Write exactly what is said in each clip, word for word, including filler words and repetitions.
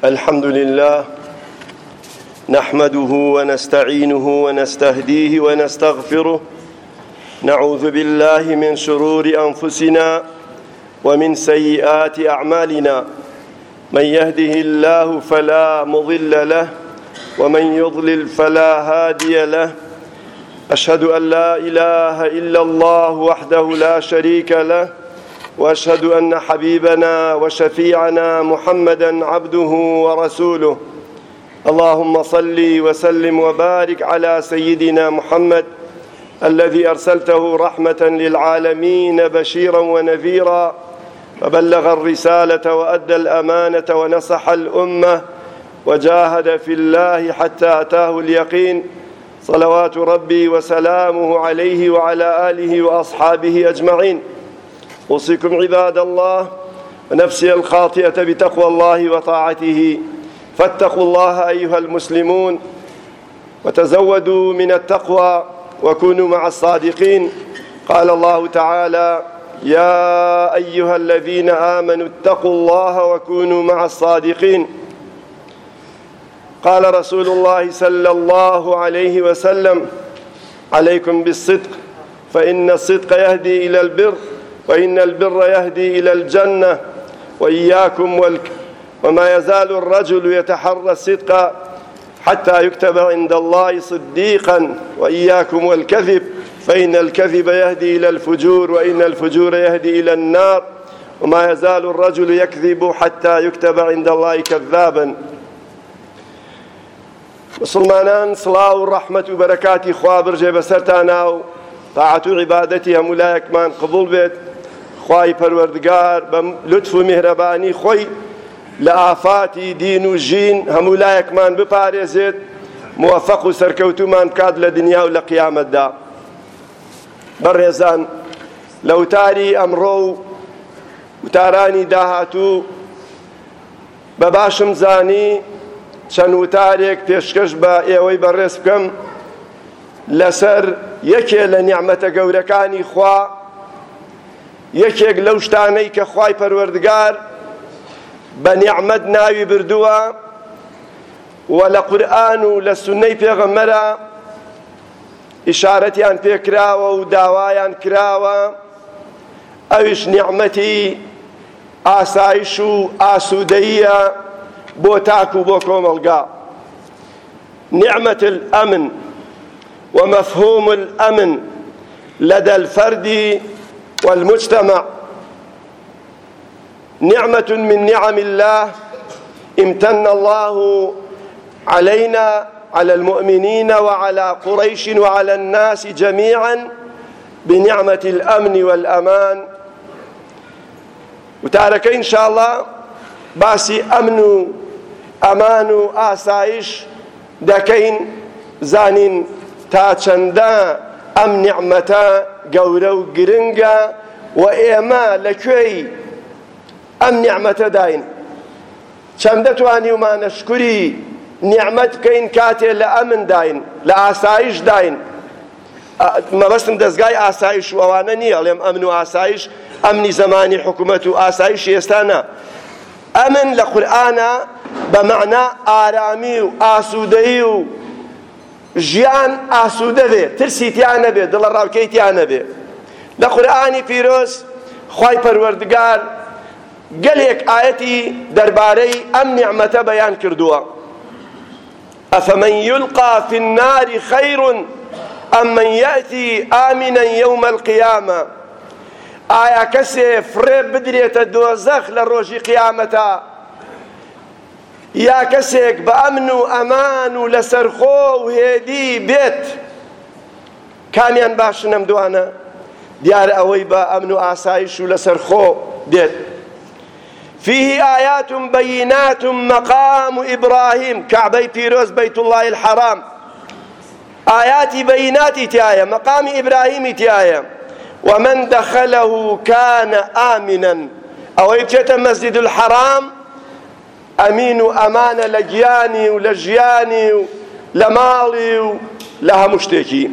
الحمد لله نحمده ونستعينه ونستهديه ونستغفره نعوذ بالله من شرور أنفسنا ومن سيئات أعمالنا من يهده الله فلا مضل له ومن يضلل فلا هادي له أشهد أن لا إله إلا الله وحده لا شريك له وأشهد أن حبيبنا وشفيعنا محمدًا عبده ورسوله اللهم صل وسلم وبارك على سيدنا محمد الذي أرسلته رحمة للعالمين بشيرا ونذيرا فبلغ الرسالة وأدى الأمانة ونصح الأمة وجاهد في الله حتى أتاه اليقين صلوات ربي وسلامه عليه وعلى آله وأصحابه أجمعين. أوصيكم عباد الله ونفسي الخاطئة بتقوى الله وطاعته فاتقوا الله أيها المسلمون وتزودوا من التقوى وكونوا مع الصادقين. قال الله تعالى: يا أيها الذين آمنوا اتقوا الله وكونوا مع الصادقين. قال رسول الله صلى الله عليه وسلم: عليكم بالصدق فإن الصدق يهدي إلى البر وإن البر يهدي إلى الجنة وإياكم والك وما يزال الرجل يتحرى الصدق حتى يكتب عند الله صديقا وإياكم والكذب فإن الكذب يهدي إلى الفجور وإن الفجور يهدي إلى النار وما يزال الرجل يكذب حتى يكتب عند الله كذابا. مسلمانان سڵاو و ڕەحمەت و بەرەکاتی خوا برژێ بەسەرتانە و تاعەت و عیبادەتی هەموو لایەکمان قبوڵ بێت. خوای پەروەردگار بە لوتف و میهرەبانی خۆی لە ئافاتی دین و ژین هەموو لایەکمان بپارێزێت، موفەق و سەرکەوتومان بکات لە دنیا و لە قیامەتدا. بەڕێزان، لە وتاری ئەمڕۆ و وتارانی داهاتوو بە باشم زانی چەند وتارێک پێشکەش بە ئێوەی بەڕێز بکەم لەسەر یەکێ لە نیعمەتە گەورەکانی خوا، یەکێک لەو شتانەی کە خوای پەروەردگار بە نیعمەت ناوی بردووە و لە قورئان و لە سونەی پێغەمبەرە ئیشارەتیان پێکراوە و داوایان کراوە، ئەویش نیعمەتی ئاسایش و ئاسوودەییە بۆ تاک و بۆ کۆمەڵگا. نعمة الأمن ومفهوم الأمن لدى الفرد والمجتمع نعمة من نعم الله امتن الله علينا على المؤمنين وعلى قريش وعلى الناس جميعا بنعمة الأمن والأمان. وتارك إن شاء الله باسی ئەمن و ئەمان و ئاسایش دەکەین، زانین تا چەندە ئەم نیعمەتە گەورە و گرنگە و ئێمە لەکوێی ئەم نیعمەتە داین، چەندە توانیومانە شکوری نیعمەت بکەین کاتێ لە ئەمن داین، لە ئاسایش داین. مەبەستم دەستگای ئاسایش و ئەوانە نییە، ئەڵێم ئەمن و ئاسایش ئەمنی زەمانی حکوومەت و ئاسایشی ئێستانە. ئەمن لە قورئانە بە مەعنا ئارامی و ئاسوودەیی و ژیان ئاسوودە بێ، ترسی تیا نەبێ، دڵە ڕاوکەی تیا نەبێ. لە قورئانی پیرۆز خوای پەروەردگار گەلێک ئایەتی دەربارەی ئەم نیعمەتە بەیان کردووە. ئەفەمەن یولقا فی النار خەیر ئەم من یەأتی ئامنا یەومە القیامە، ئایا کەسێ فڕێ بدرێتە دۆزەخ لە ڕۆژی قیامەتە یا کەسێک بە ئەمن و ئەمان و لەسەرخۆ و هێدی بێت؟ کامیان باشن ئەم دوانە؟ دیارە ئەوەی بە ئەمن و ئاسایش و لەسەرخۆ بێت. فيه آيات بينات مقام إبراهيم، كعبي بيروز بيت الله الحرام، آيات بينات تيايا، مقام إبراهيم تيايا، ومن دخله كان آمنا. أو يبتت مسجد الحرام أمين أمان لجياني ولجياني لمالي لها مشتكي.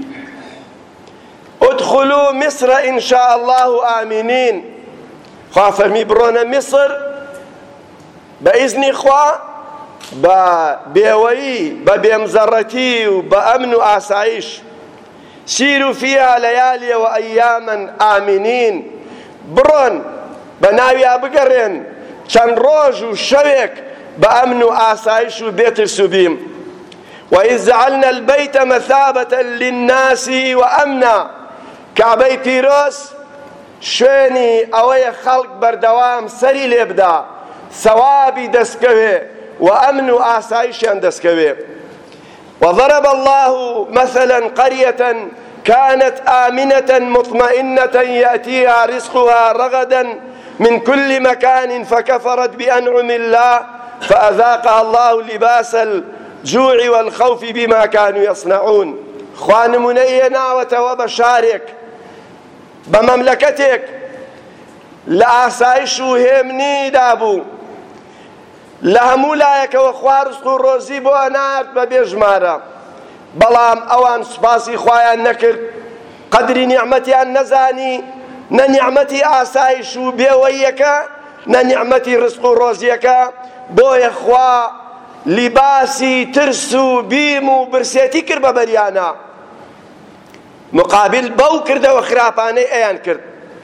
ادخلوا مصر إن شاء الله آمنين. خافرمي برونا مصر بإذن إخوة بە بێوەیی بە بێمزەڕەتی و بە ئەمن و ئاسایش. سیروا فيها ليالي وأياما آمنين بڕۆن بە ناویا بگەڕێن چەند ڕۆژ و شەوێک بە ئەمن و ئاسایش و بێترس و بیم. وإذ جعلنا البيت مثابة للناس وأمنا کعبەی پیرۆز شوێنی ئەوەیە خەڵک بەردەوام سەری لێ بدا، سەوابی دەستکەوێ و ئەمن و ئاسایشیان دەستکەوێ. وضرب الله مثلا قرية كانت آمنة مطمئنة يأتيها رزقها رغدا من كل مكان فكفرت بأنعم الله فأذاقها الله لباس الجوع والخوف بما كانوا يصنعون. خوان منينا وتوبشارك بمملكتك لآسایش و هێمنی دابوو لە هەموو لایەکەوە خوا ڕزق و ڕۆزی بۆ ئەنارد بە بێژمارە، بەڵام ئەوان سوپاسی خوایان نەکرد، قەدری نیعمەتیان نەزانی، نە نیعمەتی ئاسایش و بێوەیەکە نە نیعمەتی ڕزق و ڕۆزیەکە، بۆیە خوا لیباسی ترس و بیم و برسێتی کرد بە بەریانە، مقابل بەو کردەوە خراپانەی ئەیان کرد.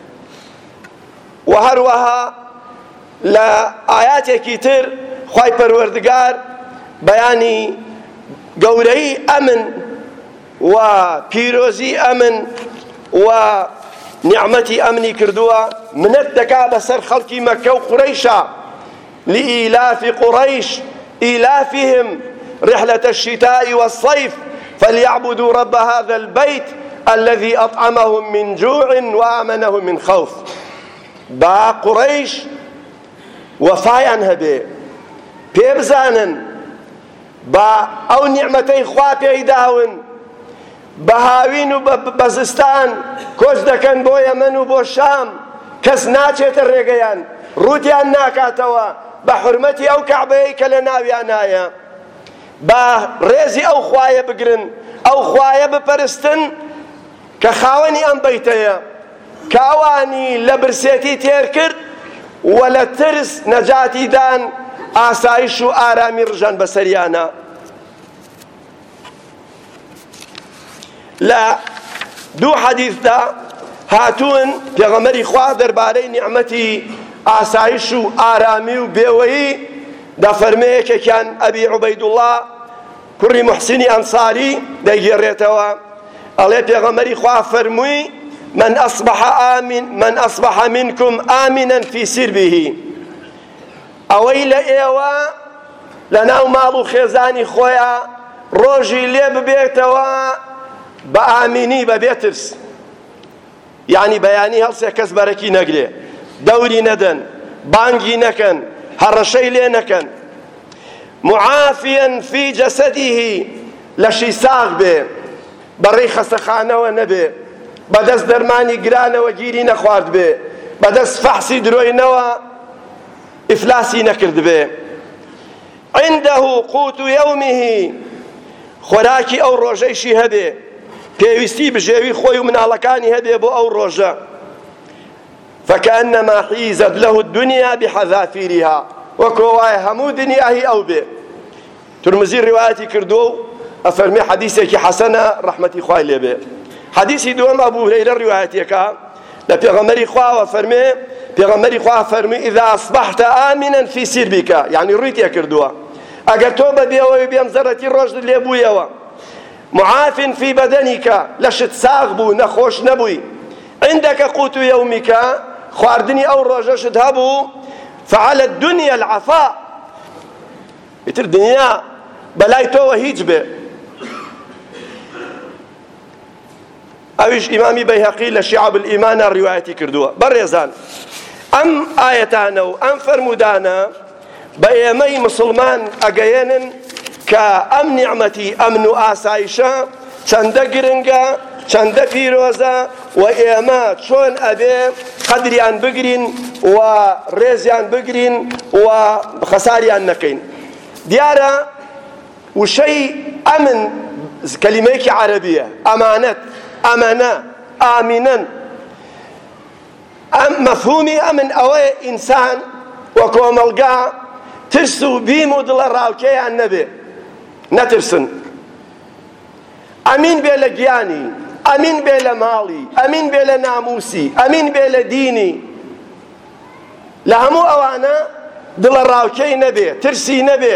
و هەروەها لە ئاياتێکی تر خوای پەروەردگار بەیانی گەورەی ئەمن و پیرۆزی ئەمن و نیعمەتی ئەمنی کردووە، منەت دەکا بەسەر خەڵکی مەککە و قوڕەیشە لإيلاف قريش إيلافهم رحلة الشتاء والصيف فليعبدوا رب هذا البيت الذي أطعمهم من جوع وآمنهم من خوف. با قريش وفایان هەبێ پێ بزانن بە ئەو نیعمەتەی خوا پێیداون بە هاوین و بە زستان کۆچ دەکەن بۆ یەمەن و بۆ شام، کەس ناچێتە ڕێگەیان، ڕوتیان ناکاتەوە بە حورمەتی ئەو کەعبەیەی کە لە ناویانایە، بە ڕێزی ئەو خوایە بگرن، ئەو خوایە بپەرستن کە خاوەنی ئەم بەیتەیە، کە ئەوانی لە برسێتی تێر کرد و لە ترس نەجاتی دان، ئاسایش و ئارامی ڕژان بەسەریانە. لە دوو حەدیثدا هاتوون پێغەمبەری خوا دەربارەی نیعمەتی ئاسایش و ئارامی و بێوەیی دەفەرمێیەکێکیان ئەبی عوبەیدوڵڵا کوڕی موحسینی ئەنساری دەیگێڕێتەوە، ئەڵێ پێغەمبەری خوا فەرمووی من أصبح آمن من أصبح منكم آمنا في سربه ئەوەی لە ئێوە لەناو ماڵ و خێزانی خۆیان ڕۆژی لێ ببێتەوە بە ئامینی بە بێترس، یعنی بەیانی هەڵسێ کەس بەرەکی نەگرێ، دەوری نەدەن، بانگی نەکەن، هەڕەشەی لێ نەکەن، معافیان فی جەسەدیه لەشی ساغ بێ، بەڕێی خەستەخانەوە نەبێ، بەدەست دەرمانی گرانەوە گیری نەخوارد بێ، بەدەست فەحسی درۆینەوە ئیفلاسی نەکرد بێ، عنده قوت یومه خۆراکی ئەو ڕۆژەیشی هەبێ، پێویستی بژێوی خۆی و مناڵەکانی هەبێ بۆ ئەو ڕۆژە، فكأنما حيزت له الدنيا بحذافيرها وكواي هەموو دنیاهی ئەو بێ. ترمزی ڕیوایەتی کردووە و ئەفەرمێ حەدیثێکی حەسەنە ڕەحمەتی خوای لێ بێ. حەدیثی دووەم ئەبوو هورەیرە ڕیوایەتیەکە لە پێغەمبەری خواوە فەرمێ، پێغەمبەری خوا فەرمی إذا أصبحت آمنا في سربك، يعني ڕووی تێ کردووە ئەگەر تۆ بە بێوەی بێم زەڕەتی ڕۆژت لێ بوویەوە، معاف في بدنك لەشت ساغ بوو نەخۆش نەبووی، عندك قوت يومك خواردنی ئەو ڕۆژەشت هەبوو، فعلى الدنيا العفاء، ئیتر دنیا بەلای تۆوە هیچ بێ. ئەویش ئیمامی بەیهەقی لە شیعاب الئیمانە ڕیوایەتی کردووە. بەڕێزان، ئەم ئایەتانە و ئەم فەرمودانە بە ئێمەی مسلمان ئەگەیەنن کە ئەم نیعمەتی ئەمن و ئاسایشە چەندە گرنگە، چەندە پیرۆزە و ئێمە چۆن ئەبێ قەدریان بگرین و ڕێزیان بگرین و خەساریان نەکەین. دیارە وشەی ئەمن کەلیمەیەکی عەرەبیە، ئەمانەت، ئەمەنە، ئامینەن. مەفهومی ئەمن ئەوەیە ئینسان و کۆمەڵگا ترس و بیم و دڵە ڕاوکێیان نەبێ، نەترسن. ئەمین بێ لە گیانی، ئەمین بێ لە ماڵی، ئەمین بێ لە ناموسی، ئەمین بێ لە دینی. لە هەموو ئەوانە دڵە ڕاوکەی نەبێ، ترسی نەبێ.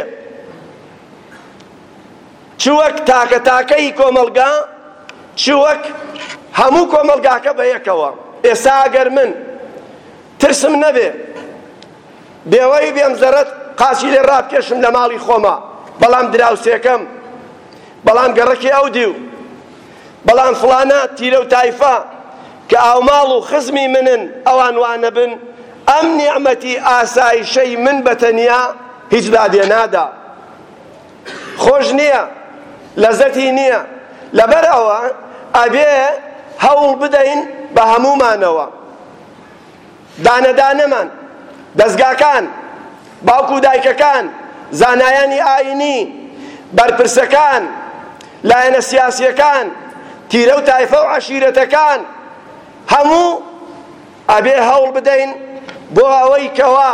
چوەک تاکە تاکەی کۆمەلگا، چوەک هەموو کۆمەلگاکە بە یەکەوە. ئێستا ئەگەر من ترسم نەبێ، بێوەی بێم زەرەت قاچی لێ ڕابکێشم لە ماڵی خۆمە، بەڵام دراوسێکەم، بەڵام گەڕەکی ئەو دیو، بەڵام فڵانە تیرە و تایفە کە ئاوماڵ و خزمی منن ئەوان وانە بن، ئەم نیعمەتی ئاسایشەی من بەتەنیا هیچ دادێ نادا، خۆش نییە، لەزەتی نییە. لەبەر ئەوە ئەبێ هەوڵ بدەین بە هەمومانەوە، دانەدانەمان، دەستگاکان، باوکو و دایکەکان، زانایانی ئاینی، بەرپرسەکان، لایەنە سیاسیەکان، تیرە و تایفە و عەشیرەتەکان، هەموو ئەبێ هەوڵ بدەین بۆ ئەوەی کەوا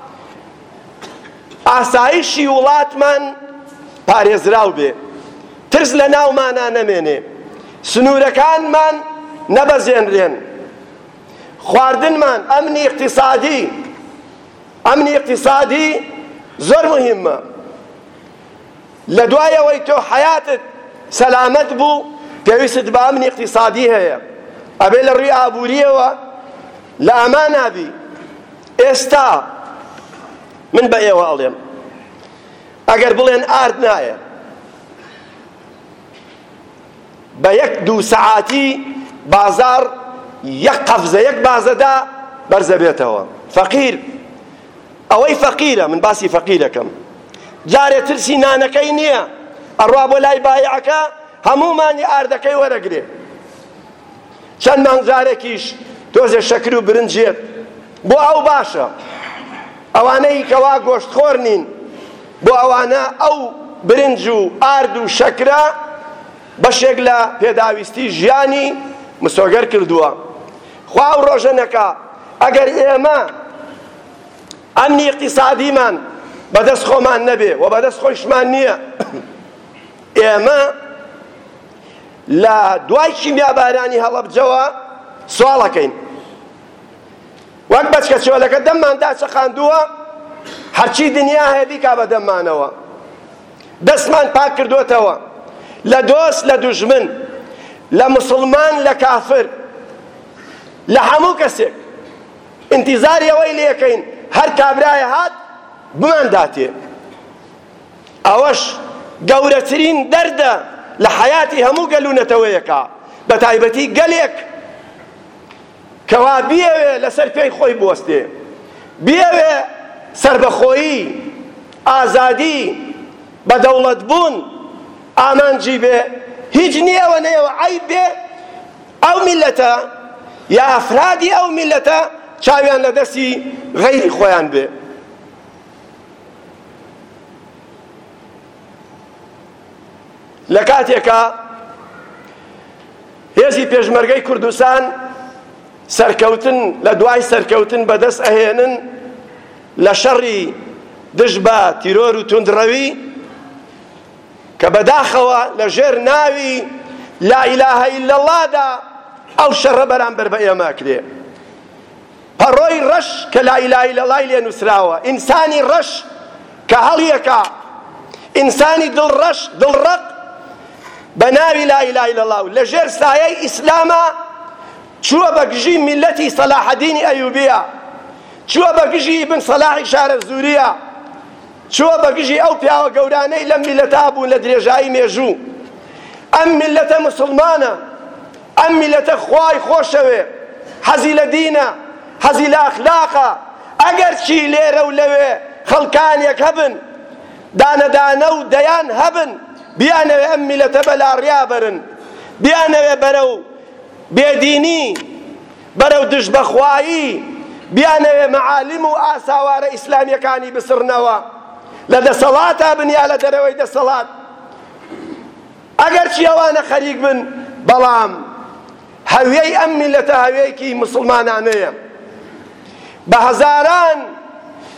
ئاسایشی وڵاتمان پارێزراو بێ، ترس لە ناومانە نەمێنێ، سنوورەکانمان نەبەزێنرێن، خواردنمان، ئەمنی اقتصادی، ئەمنی اقتصادی زۆر مهمە. لە دوایەوەی تۆ حەیاتت سەلامەت بوو، پێویستت بە ئەمنی اقتصادی هەیە، ئەبێ لە ڕووی ئابووریەوە لە ئەمانابی. ئێستا من بە ئێوە ئەڵێم، ئەگەر بڵێن ئارد نایە، بە یەک دوو سەعاتی بازار یەک قەفزە یەک بازەدا بەرزە بێتەوە. فەقیر ئەوەی فەقیرە، من باسی فەقیرەکەم، جارێ ترسی نانەکەی نییە، ئەڕوا بۆ لای بایعەکە هەمومانی ئاردەکەی وەرەگرێ. چەند مانگجارێکیش تۆزێ شەکر و برنجێت بۆ ئەو باشە، ئەوانەی کەوا گۆشتخۆر نین، بۆ ئەوانە ئەو برنج و ئارد و شەکرە بەشێک لە پێداویستی ژیانی مسۆگەر کردووە. خوا ئەو ڕۆژە نەکا ئەگەر ئێمە ئەمنی اقتصادیمان بەدەست خۆمان نەبێ و بەدەست خۆیشمان نییە، ئێمە لە دوای کیمیابارانی هەڵەبجەوە سوالەکەین. وەک بەچکە چۆلەکە دەمماندا چەقاندووە، هەرچی دنیا هەیە بیکا بە دەممانەوە، دەستمان پاک کردوتەوە لە دۆست لە دوژمن، لە مسڵمان لە کافر، لە هەموو کەسێک. ئینتیزاری ئەوەی لێەکەین هەر کابرایە هات بمانداتێ. ئەوەش گەورەترین دەردە لە حەیاتی هەموو گەلوونەتەوەیەکە، بە تایبەتی گەلێک کەوا بیەوێ لەسەر پێی خۆی بوەستێ، بیەوێ سربەخۆیی، ئازادی، بەدەوڵەتبوون ئامانجی بێ، هیچ نییەوە نەیەوە عەیب بێ ئەو میلەتە یا ئەفرادی ئەو میلەتە چاویان لە دەستی غەیری خۆیان بێ. لە کاتێکە هێزی پێشمەرگەی کوردستان سەرکەوتن لە دوای سەرکەوتن بەدەست ئەهێنن لە شەڕی دژ بە تیرۆر و توندڕەوی کە بەداخەوە لە ژێر ناوی لا ئیلاهە ئیلا اللهدا ئەو شەڕە بەرامبەر بە ئێمە کرێ. پەڕۆی ڕەش کە لا ئیلاهە ئیلا اللهی لێ نووسراوە، ئینسانی ڕەش کە هەڵیەکە، ئینسانی دڵڕەش دڵڕەق بە ناوی لا ئیلاهە ئیلا الله لە ژێر سایەی ئیسلامە چووە بە گژی میلەتی سەلاحەدینی ئەیوبیە، چووە بە گژی ئیبن سەلاحی شارەزووریە، چووە بە گژی ئەو پیاوە گەورانەی لەم میلەتا بوون لە درێژایی مێژوو. ئەم میلەتە مسڵمانە، ئەم میلەتە خوای خۆشەوێ، حەزی لە دینە، حەزی لە ئەخلاقە. ئەگەر چی لێرە و لەوێ خەڵکانێک هەبن، دانەدانە و دەیان هەبن، بیانەوێ ئەم میلەتە بەلاڕیا بەرن، بیانەوێ بەرەو بێدینی، بەرەو دژبەخوایی، بیانەوێ مەعالم و ئاساوارە ئیسلامیەکانی بسڕنەوە، لە دەسەڵاتە بن یا لە دەرەوەی دەسەڵات. ئەگەر چی ئەوانە خەریک بن، بەڵام هەویەی ئەم میلەتە هەویەیەکی مسڵمانانەیە. بە هەزاران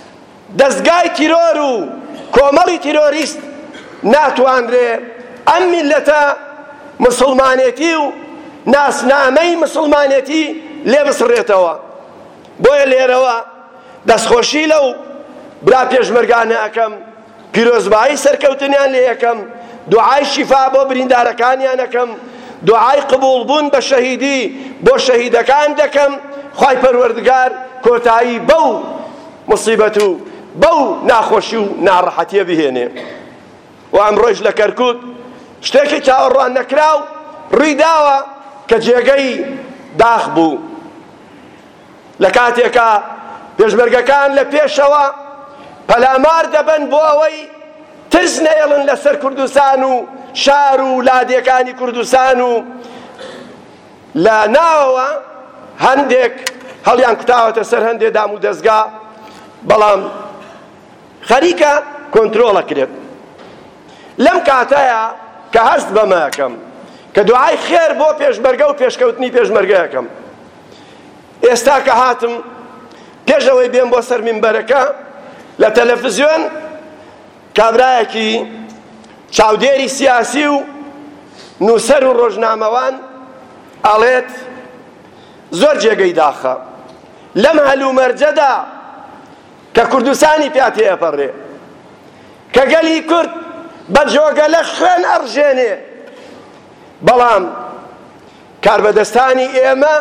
دەستگای تیرۆر و کۆمەڵی تیرۆریست ناتوانرێ ئەم میلەتە مسڵمانێتی و ناسنامەی مسڵمانێتی لێ بسڕێتەوە. بۆیە لێرەوە دەستخۆشی لەو برا پێشمەرگانە ئەەکەم، پیرۆزبایی سەرکەوتنیان لێ یەکەم، دوعای شیفا بۆ بریندارەکانیان ئەەکەم، دوعای قبوڵبوون بە شەهیدی بۆ شەهیدەکان دەکەم. خوای پەروەردگار کۆتایی بەو مصیبەت و بەو ناخۆشی و ناڕەحەتیە بهێنێ. و ئەمڕۆیش لە کەرکووت شتێکی چاوەڕوان نەکراو ڕوویداوە کە جێگەی داخ بوو. لە کاتێکە پێشمەرگەکان لە پێشەوە پەلامار دەبن بۆ ئەوەی ترس نەهێڵن لەسەر کوردستان و شار و لادیەکانی کوردستان و لە ناوەوە هەندێک هەڵیان کوتاوەتە سەر هەندێک دام و دەستگا، بەڵام خەریکە کۆنترۆڵەکرێت. لەم کاتەیە کە هەست بەمە یەکەم کە دوعای خێر بۆ پێشمەرگە و پێشکەوتنی پێشمەرگە یەکەم. ئێستا کە هاتم پێش ئەوەی بێم بۆ سەر مینبەرەکە لە تەلەڤیزیۆن کابرایەکی چاودێری سیاسی و نووسەر و ڕۆژنامەوان ئەڵێت زۆر جێگەی داخە لەم هەلومەرجەدا کە کوردستانی پیا تێپەڕێ، کە گەلی کورد بە جۆگەلە خوێن ئەڕژێنێ، بەڵام کاربەدەستانی ئێمە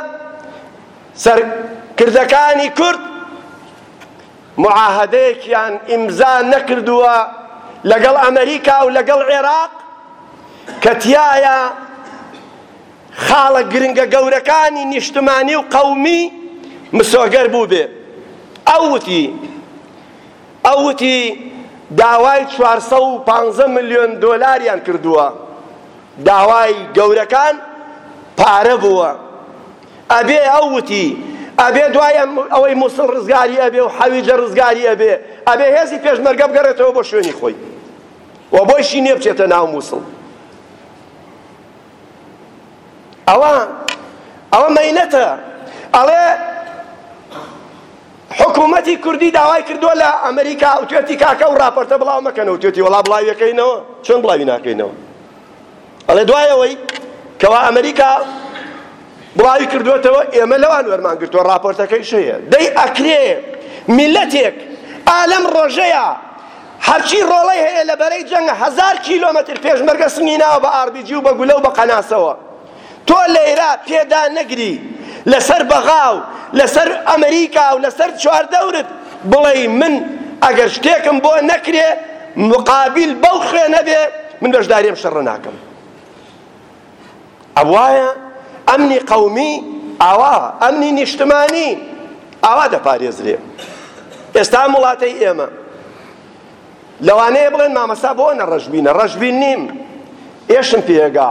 سەرکردەکانی کورد معاهدەیەکیان ئیمزا نەکردووە لەگەڵ ئەمریکا و لەگەڵ عێراق کە تیایە خاڵە گرنگە گەورەکانی نیشتمانی و قەومی مسۆگەر بوو بێ. ئەوتی ئەوتی داوای چوارسە و پانزە ملیۆن دۆلاریان کردووە، داوای گەورەکان پارە بووە. ئەبێ ئەوتی ئەبێ دوای ئەوەی مووسڵ ڕزگاری ئەبێ و حەویجە ڕزگاری ئەبێ، ئەبێ هێزی پێشمەرگە بگەڕێتەوە بۆ شوێنی خۆی و بۆیشی نێ بچێتە ناو مووسڵ. ئەوە ئەوە مەینەتە. ئەڵێ حکوومەتی کوردی داوای کردووە لە ئەمریکا و توێتی کاکە و راپۆرتە بڵاو مەکەنەوە، توێتی وەڵا بڵاویەکەینەوە، چۆن بڵاوی ناکەینەوە؟ ئەڵێ دوایەوەی کەوا ئەمریکا بڵاوی کردوێتەوە ئێمە لەوان وەرمان گرتووە راپۆرتەکەی شەیە. دەی ئەکرێ میلەتێک ئالەم ڕۆژەیە هەرچی ڕۆڵەی هەیە لە بەرەی جەنگە هەزار کیلۆمەتر پێشمەرگە سنگی ناوە بە ئاربیجی و بە گولە و بە قەناسەوە، تۆ لێرە پێدا نەگری لەسەر بەغاو لەسەر ئەمریکا و لەسەر چواردەورت بڵێ من ئەگەر شتێکم بۆ نەکرێ مقابل بەو خوێنە بێ من بەشداریم شەڕە ناکەم. ئەوایە ئەمنی قەومی ئاوا ئەمنی نیشتمانی ئاوا دەپارێزرێ. ئێستا وڵاتەی ئێمە لەوانەیە بڵێن مامەستا بۆ نەڕەشبینە، ڕەشبین نیم، ئێشم پێگا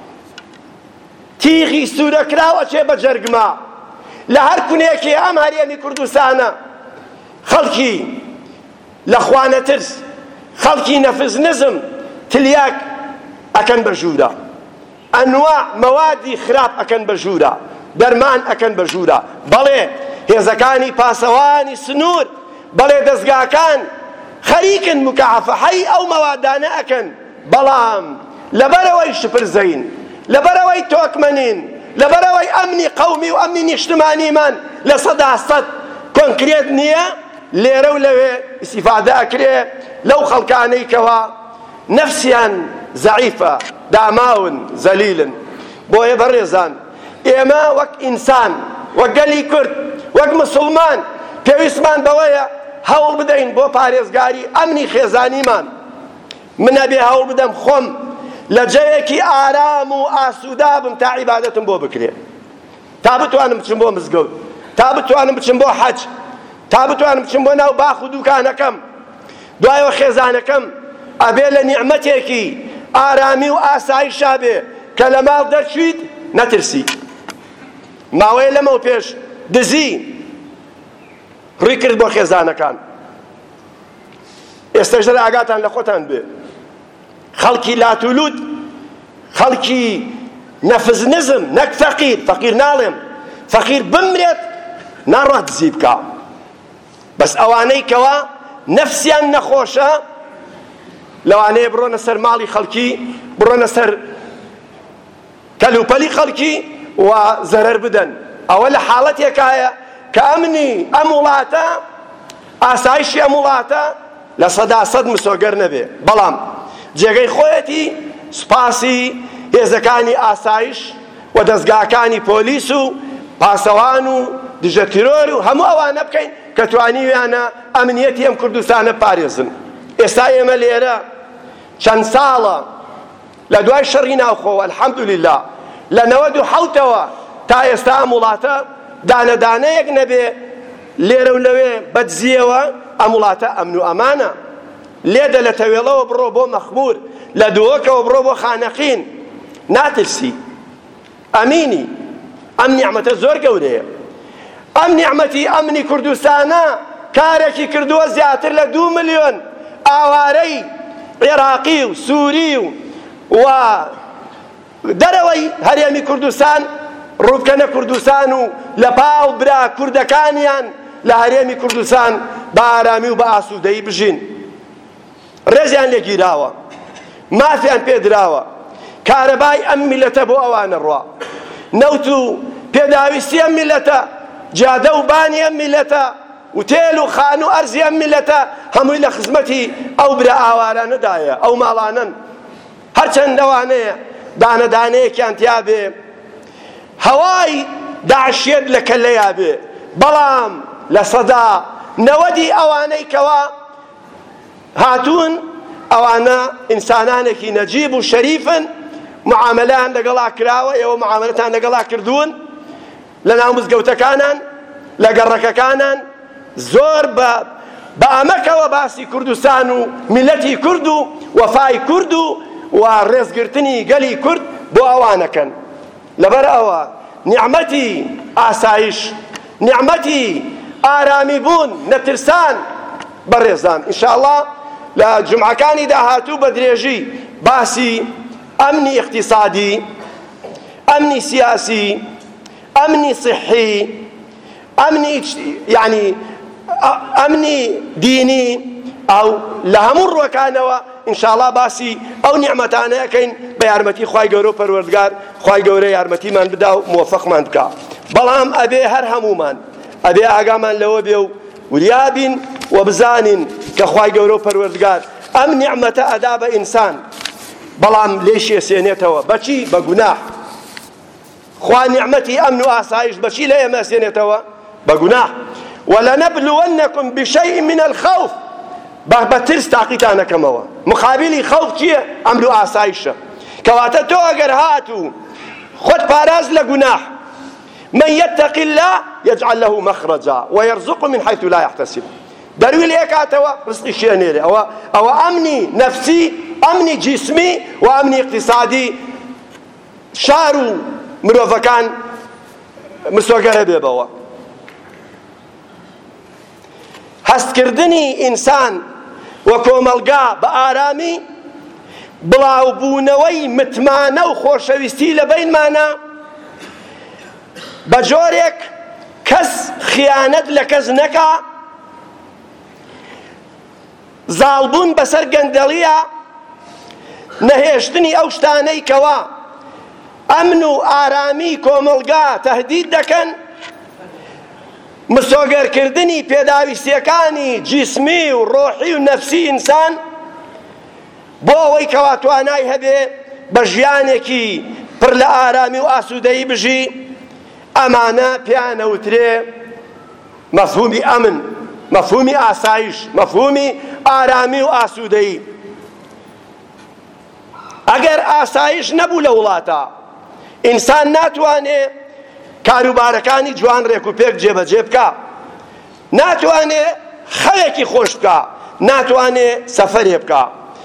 تیغی سوورەکراوە چێ بە جەرگما لە هەر کونێکی ئەم هەرێمی کوردستانە خەڵکی لە خوانەترس، خەڵکی نەفز نزم تلیاک ئەکەن بە ژوورە، ئەنواع مەوادی خراپ ئەکەن بە ژوورە، دەرمان ئەکەن بە ژوورە. بەڵێ هێزەکانی پاسەوانی سنوور، بەڵێ دەستگاکان خەریکن مکافەحەی ئەو مەوادانە ئەکەن، بەڵام لەبەرەوەی شپرزەین، لەبەرەوەی تۆکمەنین، لەبەرەوەی ئەمنی قەومی و ئەمنی نیشتمانیمان لە سەدا سەد کۆنکرێت نییە، لێرە و لەوێ ئیستیفادە ئەکرێ لەو خەڵکانەی کەوا نەفسیان زەعیفە، داماون، زەلیلن. بۆیە بەڕێزان ئێمە وەک ئینسان، وەک گەلی کورد، وەک مسڵمان پێویستمان بەوەیە هەوڵ بدەین بۆ پارێزگاری ئەمنی خێزانیمان. من ئەبێ هەوڵ بدەم خۆم لە جەوێکی ئارام و ئاسوودا بم تا عیبادەتم بۆ بکرێ، تا بتوانم بچم بۆ مزگەوت، تا بتوانم بچم بۆ حەج، تا بتوانم بچم بۆ ناو باخ و دوکانەکەم. دوایەوە خێزانەکەم ئەبێ لە نیعمەتێکی ئارامی و ئاسایشا بێ کە لە ماڵ دەرچوویت نەترسی. ماوەیە لەمەو پێش دزی ڕووی کرد بۆ خێزانەکان. ئێستاش دەرە ئاگاتان لە خۆتان بێ، خەڵکی لاتولود، خەڵکی نەفز نزم، نەک فەقیر، فەقیر ناڵێم، فەقیر بمرێت ناڕات دزی بکە، بەس ئەوانەی کەوا نەفسیان نەخۆشە لەوانەیە بڕۆنە سەر ماڵی خەڵکی، بڕۆنە سەر کەلوپەلی خەڵکی و زەرەر بدەن. ئەوە لە حاڵەتێکایە کە ئەمنی ئەم وڵاتە، ئاسایشی ئەم وڵاتە لە سەدا سەد مسۆگەر نەبێ. بەڵام جێگەی خۆیەتی سوپاسی هێزەکانی ئاسایش و دەستگاکانی پۆلیس و پاسەوان و دژە تیرۆر و هەموو ئەوانە بکەین کە توانیویانە ئەمنیەتی ئەم کوردستانە پارێزن. ئێستا ئێمە لێرە چەند ساڵە لە دوای شەڕی ناوخۆوە الحەمدولله لە نەوەد و حەوتەوە تا ئێستا ئەم وڵاتە دانەدانەیەک نەبێ لێرە و لەوێ بەدزیەوە ئەم وڵاتە ئەمن و ئەمانە. لێدە لە تەوێڵەوە بڕۆ بۆ مەخمور، لە دووەکەوە بڕۆ بۆ خانەقین، ناترسی، ئەمینی. ئەم نیعمەتە زۆر گەورەیە. ئەم نیعمەتی ئەمنی کوردستانە کارێکی کردووە زیاتر لە دوو ملیۆن ئاوارەی عێراقی و سووری و و دەرەوەی هەرێمی کوردستان ڕووبکەنە کوردستان و لە پاو برا کوردەکانیان لە هەرێمی کوردستان بە ئارامی و بە ئاسوودەیی بژین. ڕێزیان لێگیراوە، مافیان پێدراوە، کارەبای ئەم میلەتە بۆ ئەوانە ڕوا، نەوت و پێداویستی ئەم میلەتە، جادە و بانی ئەم میلەتە، وتێل و خان و ئەرزی ئەم میلەتە هەمووی لە خزمەتی ئەو برا ئاوارانەدایە، ئەو ماڵانن. هەرچەند ئەوانەیە دانەدانەیەکیان تیا بێ، هەوای داعشێت لە کەلەیا بێ، بەڵام لە سەدا نەوەدی ئەوانەی کەوا هاتوون ئەوانە ئینسانانێکی نەجیب و شەریفن، معاملەیان لەگەڵا کراوە، ئێوە معاملەتان لەگەڵا کردوون لە ناو مزگەوتەکانان، لە گەڕەکەکانان. زۆر بە بە ئەمەکەوە باسی کوردستان و میلەتی کورد و وەفای کورد و و ڕێزگرتنی گەلی کورد بۆ ئەوانەکەن. لەبەر ئەوە نیعمەتی ئاسایش، نیعمەتی ئارامی بوون، نەترسان بەڕێزان ئینشاءڵڵا لە جمعەکانی داهاتوو بە درێژی باسی ئەمنی اقتصادی، ئەمنی سیاسی، ئەمنی صحی، ئەمنی یعنی ئەمنی دینی ئەو لە هەموو ڕوەکانەوە ئینشاءڵڵا باسی ئەو نیعمەتانەیەکەین بە یارمەتی خوای گەورە و پەروەردگار خوای گەورە یارمەتیمان بدا و موفقمان بکە. بەڵام ئەبێ هەر هەمومان ئەبێ ئاگامان لەوە بێ و وریابین و بزانین کە خوای گەورە و پەروەردگار ئەم نیعمەتە ئەدا بە ئینسان، بەڵام لێشێ سێنێتەوە بەچی؟ بە گوناح. خوا نیعمەتی ئەمن و ئاسایش بەچی لە ئێمە سێنێتەوە؟ بە گوناح. وَلَنَبْلُوَنَّكُمْ بِشَيْءٍ مِنَ الْخَوْفِ بەترس تاقیتانەکەمەوە. مقابلی خەوف چییە؟ ئەمن و ئاسایشە. کەواتە تۆ ئەگەر هات و خۆت پاراز لە گوناح، من يتق الله يجعل له مخرجا ويرزقه من حيث لا يحتسب، دەروی لێکاتەوە ڕزقی شوێنێرێ. ئەوە ئەوە ئەمنی نەفسی، ئەمنی جیسمی و ئەمنی اقتصادی شار و مرۆڤەکان مسۆگەرە بێبەوە. هەستکردنی ئینسان و کۆمەلگا بە ئارامی، بڵاوبوونەوەی متمانە و خۆشەویستی لە بینمانە بە جۆرێک کەس خیانەت لە کەس نەکا، زاڵبوون بەسەر گەندەڵیە، نەهێشتنی ئەو شتانەی کەوا ئەمن و ئارامی کۆمەلگا تەهدید دەکەن، مسۆگەرکردنی پێداویستیەکانی جیسمی و ڕۆحی و نەفسی ئینسان بۆ ئەوەی کەوا توانای هەبێ بە ژیانێکی پڕ لە ئارامی و ئاسوودەیی بژی. ئەمانە پیان ئەوترێ مەفهومی ئەمن، مەفهومی ئاسایش، مەفهومی ئارامی و ئاسوودەیی. ئەگەر ئاسایش نەبوو لە وڵاتە، ئینسان ناتوانێ کاروبارەکانی جوان ڕێک و پێک جێبەجێ بکە، ناتوانێ خەوێکی خۆش بکە، ناتوانێ سەفەرێ بکە.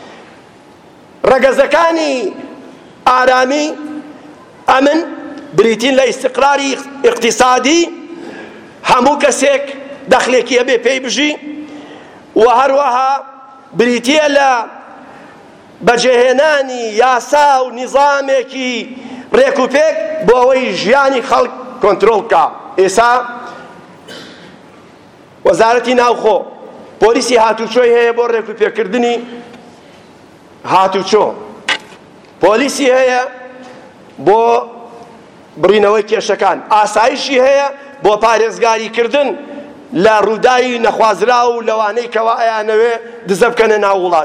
ڕەگەزەکانی ئارامی ئەمن بریتین لە ئیستیقراری اقتصادی، هەموو کەسێک دەخلێکی هەبێ پێی بژی، و هەروەها بریتیە لە بەجێهێنانی یاسا و نیزامێکی ڕێک و پێک بۆ ئەوەی ژیانی خەڵک کۆنترۆڵ بکە. ئێستا وەزارەتی ناوخۆ پۆلیسی هاتوچۆی هەیە بۆ ڕێکوپێکردنی هاتوچۆ، پۆلیسی هەیە بۆ بڕینەوەی کێشەکان، ئاسایشی هەیە بۆ پارێزگاریکردن لە ڕووداوی نەخوازرا و لەوانەی کەوا ئەیانەوێ دزە بکەنە ناو وڵات.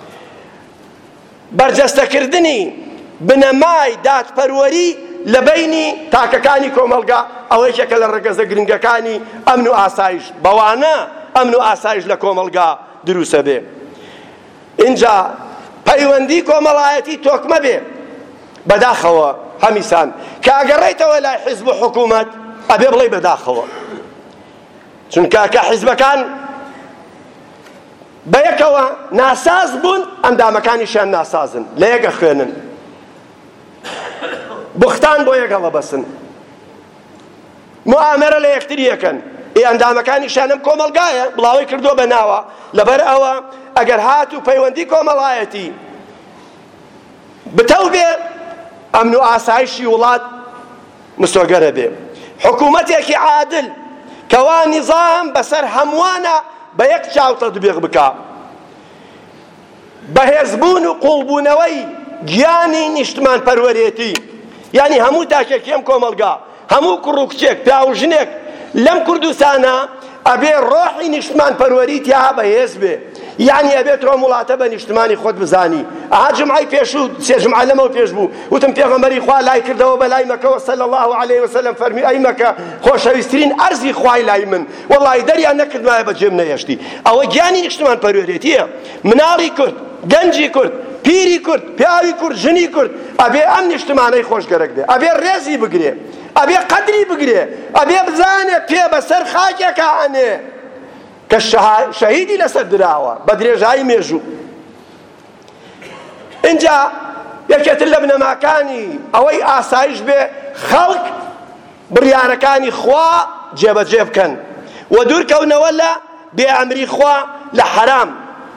بەرجەستەکردنی بنەمای دادپەروەری لە بینی تاکەکانی کۆمەلگا ئەوە یەکێکە لە ڕەگەزە گرنگەکانی ئەمن و ئاسایش، بەوانە ئەمن و ئاسایش لە کۆمەلگا دروستە بێ. اینجا پەیوەندی کۆمەڵایەتی تۆکمە بێ بەداخەوە هەمیسان کە ئەگەڕێیتەوە لای حیزب و حکوومەت ئەبێ بڵێ بەداخەوە، چونکە کە حیزبەکان بەیەکەوە ناساز بوون ئەندامەکانیشیان ناسازن، لە یەکە خوێنن، بوختان بۆ یەکەوە بەسن، موامەرە لە یەکتری یەکەن، ئەندامەکانیشان ئەم کۆمەلگایە بڵاوی کردووە بە ناوە. لەبەر ئەوە ئەگەر هات و پەیوەندی کۆمەڵایەتی بتەو بێ ئەمن و ئاسایشی وڵات مستۆگەرە بێ. حکوومەتێکی عادل کەوا نیزام بەسەر هەمووانە بە یەک چاو تەطبیق بکا، بەهێزبوون و قوڵبوونەوەی گیانی نیشتمان پەروەرێتی، یعنی هەموو تاکێکی ئەم کۆمەلگا، هەموو کوڕ و کچێک، پیا و ژنێک لەم کوردستانە ئەبێ ڕۆحی نیشتمان پەروەریتیا بەهێز بێ، یعنی ئەبێت تۆ وڵاتە بە نیشتمانی خۆت بزانی. ئەها جمعەی پێشوو سێ جمعە لەمەوە پێش بوو وتم پێغەمبەری خوا لای کردەوە بە لای مەکەوە صلی الله علیه وسلم فەرمی ئەی مەکە خۆشەویستترین ئەرزی خوای لای من، وەڵڵی دەریان نەکردمایە بەجێم نەهێشتی. ئەوە گیانی نیشتمان پەروەرێتیە. مناڵی کورد، گەنجی کورد، پیری کورد، پیاوی کورد، ژنی کورد ئەبێ ئەم نیشتمانەی خۆشگەرەک بێ، ئەبێ ڕێزی بگرێ، ئەبێ قەدری بگرێ، ئەبێ بزانێ پێ بەسەر خاکێکە ئەنێ کە شەهیدی لەسەر دراوە بە درێژایی مێژوو. اینجا یەکێتر لە بنەماکانی ئەوەی ئاسایش بێ خەڵک بڕیارەکانی خوا جێبەجێ بکەن و دوورکەونەوە لە بێئەمری خوا لە حەرام.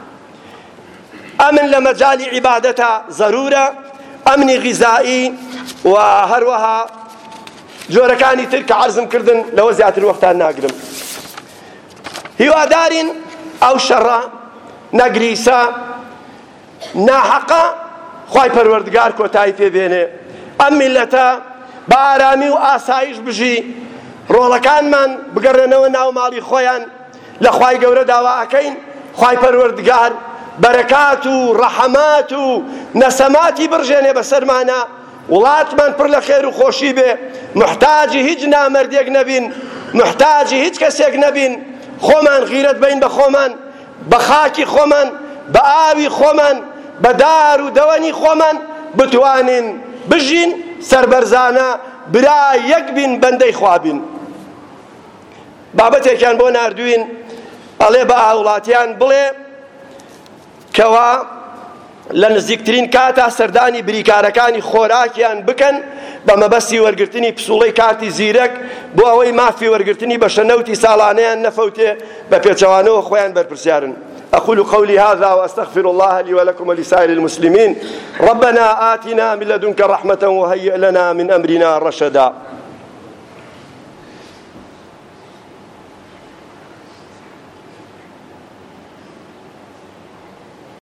ئەمن لە مەجالی عیبادەتە ضرورە، ئەمنی غیزایی و هەروەها جۆرەکانی تر کە عەرزم کردن لەوە زیاتر وەختان ناگرم. هیوادارین ئەو شەڕە نەگریسە ناحەقە خوای پەروەردگار کۆتایی پێبێنێ، ئەم میلەتە بە ئارامی و ئاسایش بژی، ڕۆڵەکانمان بگەڕێنەوە ناو ماڵی خۆیان، لە خوای گەورە داوا ئەکەین خوای پەروەردگار بەرەکات و ڕەحەمات و نەسەماتی بڕژێنێ بەسەرمانە، وڵاتمان پڕ لە خێر و خۆشی بێ، محتاجی هیچ نامەردێک نەبین، محتاجی هیچ کەسێک نەبین، خۆمان غیرەت بین بە خۆمان، بە خاکی خۆمان، بە ئاوی خۆمان، بە دار و دەوەنی خۆمان بتوانین بژین سەربەرزانە، برا یەک بین بەندەی خوا بین. بابەتێکیان بۆ ناردوین ئەڵێ بە ئاوڵاتیان بڵێ کەوا لە نزیکترین کاتا سەردانی بریکارەکانی خۆراکیان بکەن بە مەبەستی وەرگرتنی پسوڵەی کارتی زیرەک بۆ ئەوەی مافی وەرگرتنی بە شەنەوتی ساڵانەیان نەفەوتێ بە پێچەوانەوە خۆیان بەرپرسیارن. أقول قولي هذا وأستغفر الله لي ولكم ولسائر المسلمين. ربنا آتنا من لدنك رحمة وهيئ لنا من أمرنا رشدا.